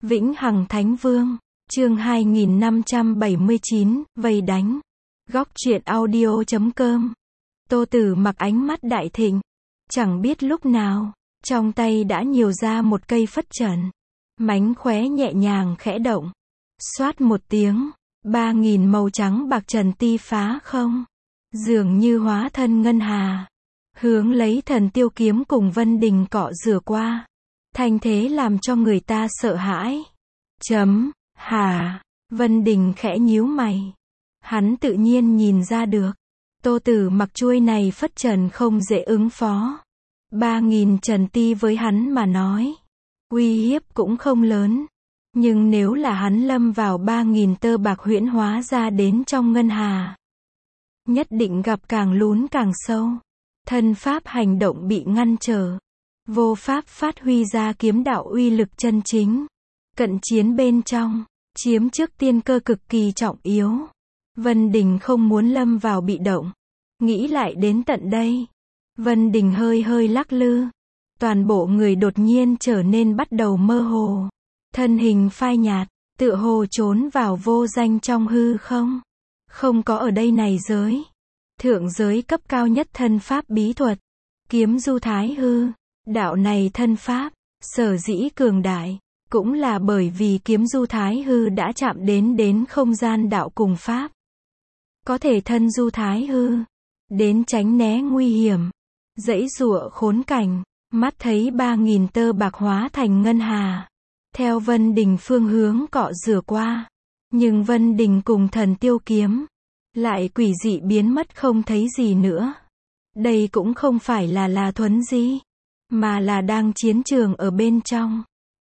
Vĩnh Hằng Thánh Vương, chương 2579, vây đánh. Góc truyện audio.com. Tô Tử Mặc ánh mắt đại thịnh, chẳng biết lúc nào, trong tay đã nhiều ra một cây phất trần. Mánh khóe nhẹ nhàng khẽ động. Xoát một tiếng, 3.000 màu trắng bạc trần ti phá không. Dường như hóa thân ngân hà. Hướng lấy Thần Tiêu kiếm cùng Vân Đình cọ rửa qua. Thanh thế làm cho người ta sợ hãi. Vân Đình khẽ nhíu mày. Hắn tự nhiên nhìn ra được. Tô Tử Mặc chuôi này phất trần không dễ ứng phó. 3.000 trần ti với hắn mà nói. Uy hiếp cũng không lớn. Nhưng nếu là hắn lâm vào 3.000 tơ bạc huyễn hóa ra đến trong ngân hà. Nhất định gặp càng lún càng sâu. Thân pháp hành động bị ngăn trở. Vô pháp phát huy ra kiếm đạo uy lực chân chính. Cận chiến bên trong, chiếm trước tiên cơ cực kỳ trọng yếu. Vân Đình không muốn lâm vào bị động. Nghĩ lại đến tận đây. Vân Đình hơi hơi lắc lư. Toàn bộ người đột nhiên trở nên bắt đầu mơ hồ. Thân hình phai nhạt, tựa hồ trốn vào vô danh trong hư không. Không có ở đây này giới. Thượng giới cấp cao nhất thân pháp bí thuật. Kiếm du thái hư. Đạo này thân pháp, sở dĩ cường đại, cũng là bởi vì kiếm du thái hư đã chạm đến không gian đạo cùng pháp. Có thể thân du thái hư, đến tránh né nguy hiểm, giãy giụa khốn cảnh, mắt thấy 3.000 tơ bạc hóa thành ngân hà. Theo Vân Đình phương hướng cọ rửa qua. Nhưng Vân Đình cùng Thần Tiêu kiếm, lại quỷ dị biến mất không thấy gì nữa. Đây cũng không phải là thuấn di. Mà là đang chiến trường ở bên trong.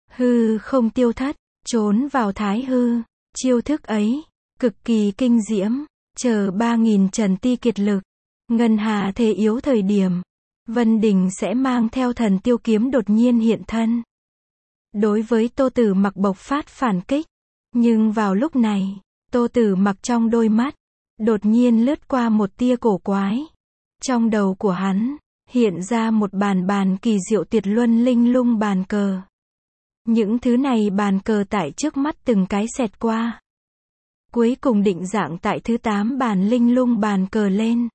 Hư không tiêu thất, trốn vào thái hư. Chiêu thức ấy, cực kỳ kinh diễm. Chờ 3.000 trần ti kiệt lực. Ngân hà thế yếu thời điểm. Vân Đình sẽ mang theo Thần Tiêu kiếm đột nhiên hiện thân. Đối với Tô Tử Mặc bộc phát phản kích. Nhưng vào lúc này, Tô Tử Mặc trong đôi mắt, đột nhiên lướt qua một tia cổ quái. Trong đầu của hắn, hiện ra một bàn kỳ diệu tuyệt luân linh lung bàn cờ. Những thứ này bàn cờ tại trước mắt từng cái xẹt qua. Cuối cùng định dạng tại thứ 8 bàn linh lung bàn cờ lên.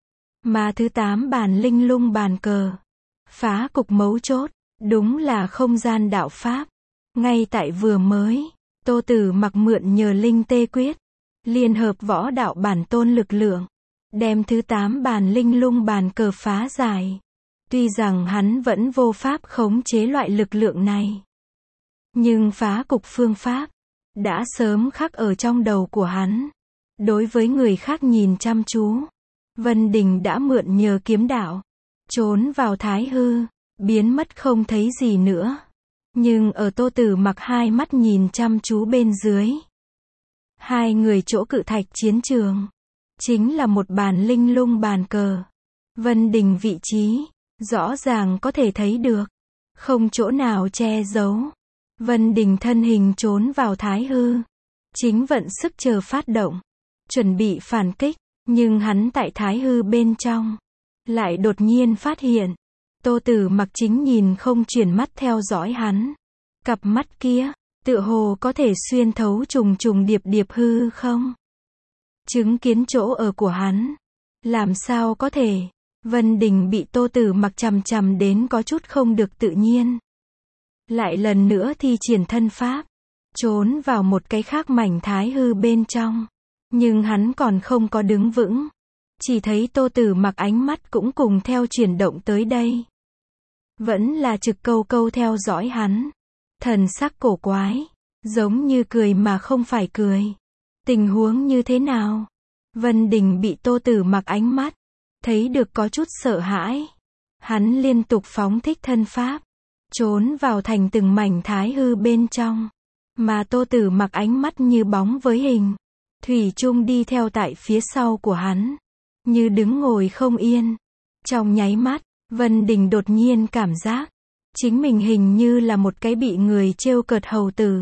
Mà thứ 8 bàn linh lung bàn cờ, phá cục mấu chốt, đúng là không gian đạo pháp. Ngay tại vừa mới, Tô Tử Mặc mượn nhờ linh tê quyết, liên hợp võ đạo bản tôn lực lượng. Đem thứ 8 bàn linh lung bàn cờ phá giải. Tuy rằng hắn vẫn vô pháp khống chế loại lực lượng này. Nhưng phá cục phương pháp, đã sớm khắc ở trong đầu của hắn. Đối với người khác nhìn chăm chú, Vân Đình đã mượn nhờ kiếm đạo. Trốn vào thái hư, biến mất không thấy gì nữa. Nhưng ở Tô Tử Mặc hai mắt nhìn chăm chú bên dưới. Hai người chỗ cự thạch chiến trường. Chính là một bàn linh lung bàn cờ. Vân Đình vị trí, rõ ràng có thể thấy được. Không chỗ nào che giấu. Vân Đình thân hình trốn vào thái hư. Chính vận sức chờ phát động. Chuẩn bị phản kích. Nhưng hắn tại thái hư bên trong. Lại đột nhiên phát hiện. Tô Tử Mặc chính nhìn không chuyển mắt theo dõi hắn. Cặp mắt kia, tựa hồ có thể xuyên thấu trùng điệp hư không. Chứng kiến chỗ ở của hắn. Làm sao có thể. Vân Đình bị Tô Tử Mặc chằm đến có chút không được tự nhiên. Lại lần nữa thi triển thân pháp. Trốn vào một cái khác mảnh thái hư bên trong. Nhưng hắn còn không có đứng vững. Chỉ thấy Tô Tử Mặc ánh mắt cũng cùng theo chuyển động tới đây. Vẫn là trực câu theo dõi hắn. Thần sắc cổ quái. Giống như cười mà không phải cười. Tình huống như thế nào? Vân Đình bị Tô Tử Mặc ánh mắt, thấy được có chút sợ hãi. Hắn liên tục phóng thích thân pháp, trốn vào thành từng mảnh thái hư bên trong. Mà Tô Tử Mặc ánh mắt như bóng với hình, thủy chung đi theo tại phía sau của hắn, như đứng ngồi không yên. Trong nháy mắt, Vân Đình đột nhiên cảm giác, chính mình hình như là một cái bị người trêu cợt hầu tử.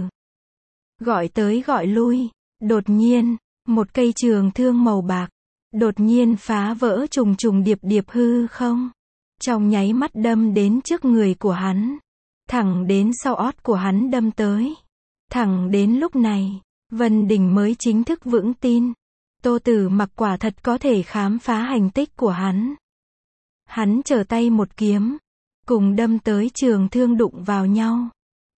Gọi tới gọi lui, đột nhiên, một cây trường thương màu bạc, đột nhiên phá vỡ trùng điệp hư không. Trong nháy mắt đâm đến trước người của hắn. Thẳng đến sau ót của hắn đâm tới. Thẳng đến lúc này, Vân Đình mới chính thức vững tin. Tô Tử Mặc quả thật có thể khám phá hành tích của hắn. Hắn trở tay một kiếm, cùng đâm tới trường thương đụng vào nhau.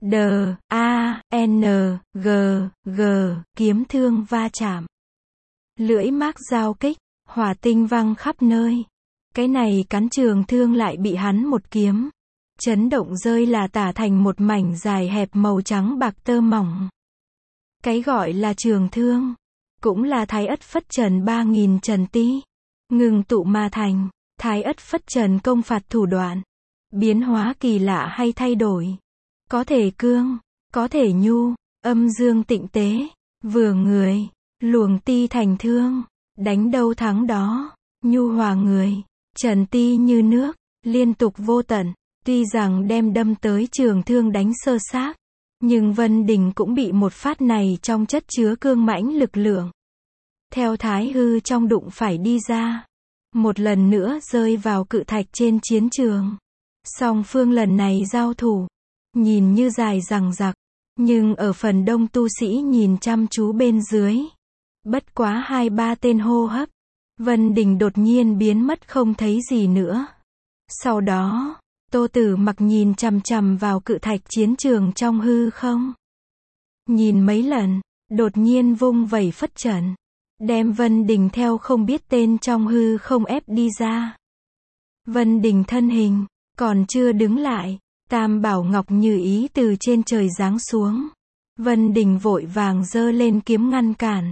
D-A-N-G, G, kiếm thương va chạm. Lưỡi mác giao kích, hỏa tinh văng khắp nơi. Cái này cắn trường thương lại bị hắn một kiếm chấn động rơi là tả thành một mảnh dài hẹp màu trắng bạc tơ mỏng. Cái gọi là trường thương, cũng là Thái Ất Phất Trần 3000 trần ti, ngừng tụ mà thành. Thái Ất Phất Trần công phạt thủ đoạn, biến hóa kỳ lạ hay thay đổi. Có thể cương, có thể nhu, âm dương tịnh tế, vừa người, luồng ti thành thương, đánh đâu thắng đó, nhu hòa người, trần ti như nước, liên tục vô tận. Tuy rằng đem đâm tới trường thương đánh sơ xác, nhưng Vân Đình cũng bị một phát này trong chất chứa cương mãnh lực lượng. Theo thái hư trong đụng phải đi ra, một lần nữa rơi vào cự thạch trên chiến trường. Song phương lần này giao thủ, nhìn như dài dằng dặc, nhưng ở phần đông tu sĩ nhìn chăm chú bên dưới, bất quá 2-3 tên hô hấp, Vân Đình đột nhiên biến mất không thấy gì nữa. Sau đó, Tô Tử Mặc nhìn chằm chằm vào cự thạch chiến trường trong hư không. Nhìn mấy lần, đột nhiên vung vẩy phất trần, đem Vân Đình theo không biết tên trong hư không ép đi ra. Vân Đình thân hình, còn chưa đứng lại, Tam Bảo Ngọc Như Ý từ trên trời giáng xuống. Vân Đình vội vàng giơ lên kiếm ngăn cản.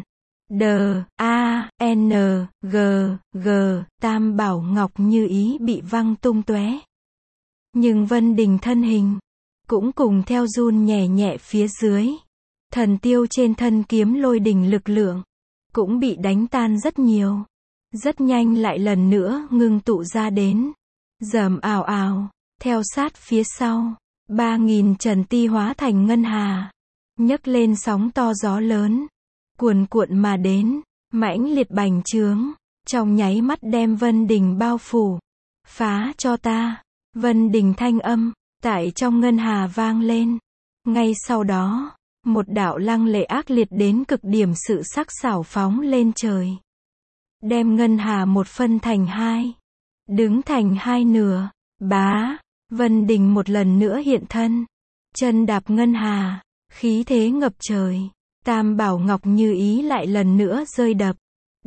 D-A-N-G, G, Tam Bảo Ngọc Như Ý bị văng tung tóe. Nhưng Vân Đình thân hình, cũng cùng theo run nhẹ nhẹ phía dưới. Thần tiêu trên thân kiếm lôi đình lực lượng, cũng bị đánh tan rất nhiều. Rất nhanh lại lần nữa ngưng tụ ra đến. Rầm ào ào, theo sát phía sau, 3000 trần ti hóa thành ngân hà, nhấc lên sóng to gió lớn, cuồn cuộn mà đến, mãnh liệt bành trướng, trong nháy mắt đem Vân Đình bao phủ. Phá cho ta, Vân Đình thanh âm, tại trong ngân hà vang lên. Ngay sau đó, một đạo lăng lệ ác liệt đến cực điểm sự sắc sảo phóng lên trời. Đem ngân hà một phân thành hai, đứng thành hai nửa. Bá, Vân Đình một lần nữa hiện thân, chân đạp ngân hà, khí thế ngập trời. Tam Bảo Ngọc Như Ý lại lần nữa rơi đập.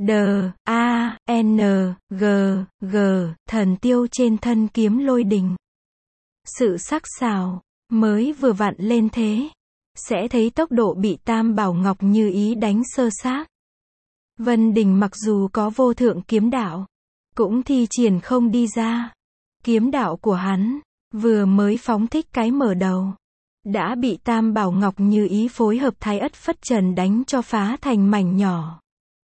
D-A-N-G, G, thần tiêu trên thân kiếm lôi đình. Sự sắc sảo, mới vừa vặn lên thế, sẽ thấy tốc độ bị Tam Bảo Ngọc Như Ý đánh sơ xác. Vân Đình mặc dù có vô thượng kiếm đạo, cũng thi triển không đi ra. Kiếm đạo của hắn, vừa mới phóng thích cái mở đầu, đã bị Tam Bảo Ngọc Như Ý phối hợp Thái Ất Phất Trần đánh cho phá thành mảnh nhỏ.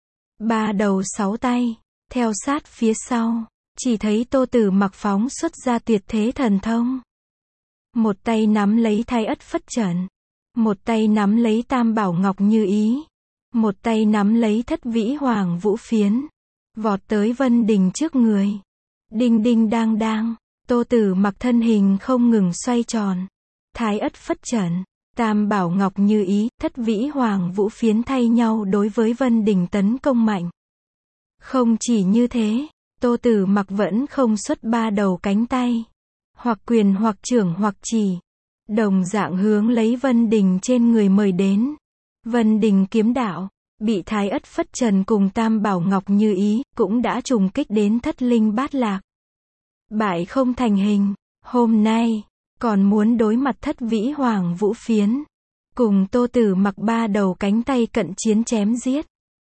3 đầu 6 tay, theo sát phía sau, chỉ thấy Tô Tử Mặc phóng xuất ra tuyệt thế thần thông. Một tay nắm lấy Thái Ất Phất Trần, một tay nắm lấy Tam Bảo Ngọc Như Ý, một tay nắm lấy Thất Vĩ Hoàng Vũ Phiến, vọt tới Vân Đình trước người. Đinh đinh đang đang, Tô Tử Mặc thân hình không ngừng xoay tròn. Thái Ất Phất Trần, Tam Bảo Ngọc Như Ý, Thất Vĩ Hoàng Vũ Phiến thay nhau đối với Vân Đình tấn công mạnh. Không chỉ như thế, Tô Tử Mặc vẫn không xuất 3 đầu cánh tay, hoặc quyền hoặc chưởng hoặc chỉ, đồng dạng hướng lấy Vân Đình trên người mời đến. Vân Đình kiếm đạo, bị Thái Ất Phất Trần cùng Tam Bảo Ngọc Như Ý, cũng đã trùng kích đến thất linh bát lạc. Bại không thành hình, hôm nay, còn muốn đối mặt Thất Vĩ Hoàng Vũ Phiến, cùng Tô Tử Mặc 3 đầu cánh tay cận chiến chém giết.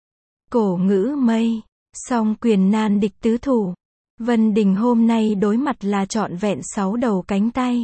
Cổ ngữ mây, song quyền nan địch tứ thủ. Vân Đình hôm nay đối mặt là trọn vẹn 6 đầu cánh tay.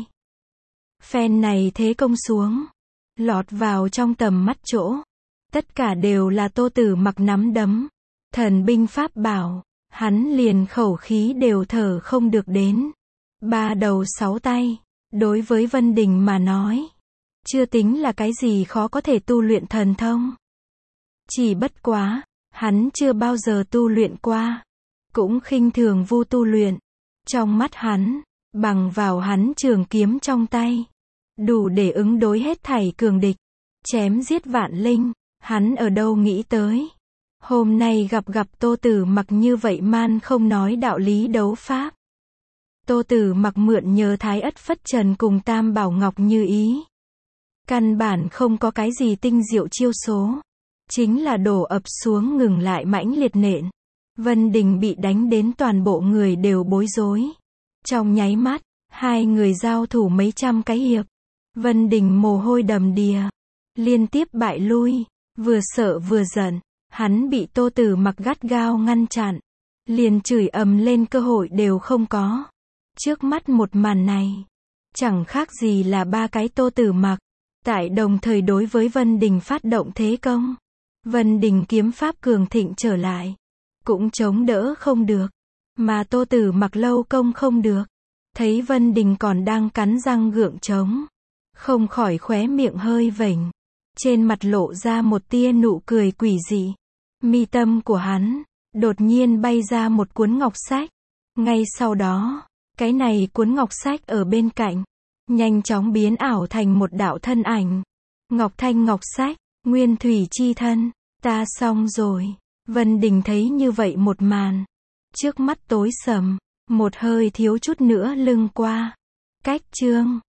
Phen này thế công xuống, lọt vào trong tầm mắt chỗ. Tất cả đều là Tô Tử Mặc nắm đấm, thần binh pháp bảo, hắn liền khẩu khí đều thở không được đến. 3 đầu 6 tay, đối với Vân Đình mà nói, chưa tính là cái gì khó có thể tu luyện thần thông. Chỉ bất quá, hắn chưa bao giờ tu luyện qua, cũng khinh thường vu tu luyện. Trong mắt hắn, bằng vào hắn trường kiếm trong tay, đủ để ứng đối hết thảy cường địch. chém giết vạn linh, hắn ở đâu nghĩ tới. Hôm nay gặp Tô Tử Mặc như vậy man không nói đạo lý đấu pháp. Tô Tử Mặc mượn nhờ Thái Ất Phất Trần cùng Tam Bảo Ngọc Như Ý. Căn bản không có cái gì tinh diệu chiêu số. Chính là đổ ập xuống ngừng lại mãnh liệt nện. Vân Đình bị đánh đến toàn bộ người đều bối rối. Trong nháy mắt, hai người giao thủ mấy trăm cái hiệp. Vân Đình mồ hôi đầm đìa. Liên tiếp bại lui. Vừa sợ vừa giận. Hắn bị Tô Tử Mặc gắt gao ngăn chặn. Liền chửi ầm lên cơ hội đều không có. Trước mắt một màn này. Chẳng khác gì là ba cái Tô Tử Mặc. Tại đồng thời đối với Vân Đình phát động thế công. Vân Đình kiếm pháp cường thịnh trở lại. Cũng chống đỡ không được. Mà Tô Tử Mặc lâu công không được. Thấy Vân Đình còn đang cắn răng gượng chống. Không khỏi khóe miệng hơi vểnh. Trên mặt lộ ra một tia nụ cười quỷ dị. Mi tâm của hắn, đột nhiên bay ra một cuốn ngọc sách. Ngay sau đó, cái này cuốn ngọc sách ở bên cạnh. Nhanh chóng biến ảo thành một đạo thân ảnh. Ngọc Thanh ngọc sách, nguyên thủy chi thân. Ta xong rồi. Vân Đình thấy như vậy một màn. Trước mắt tối sầm. Một hơi thiếu chút nữa lưng qua. Cách chương.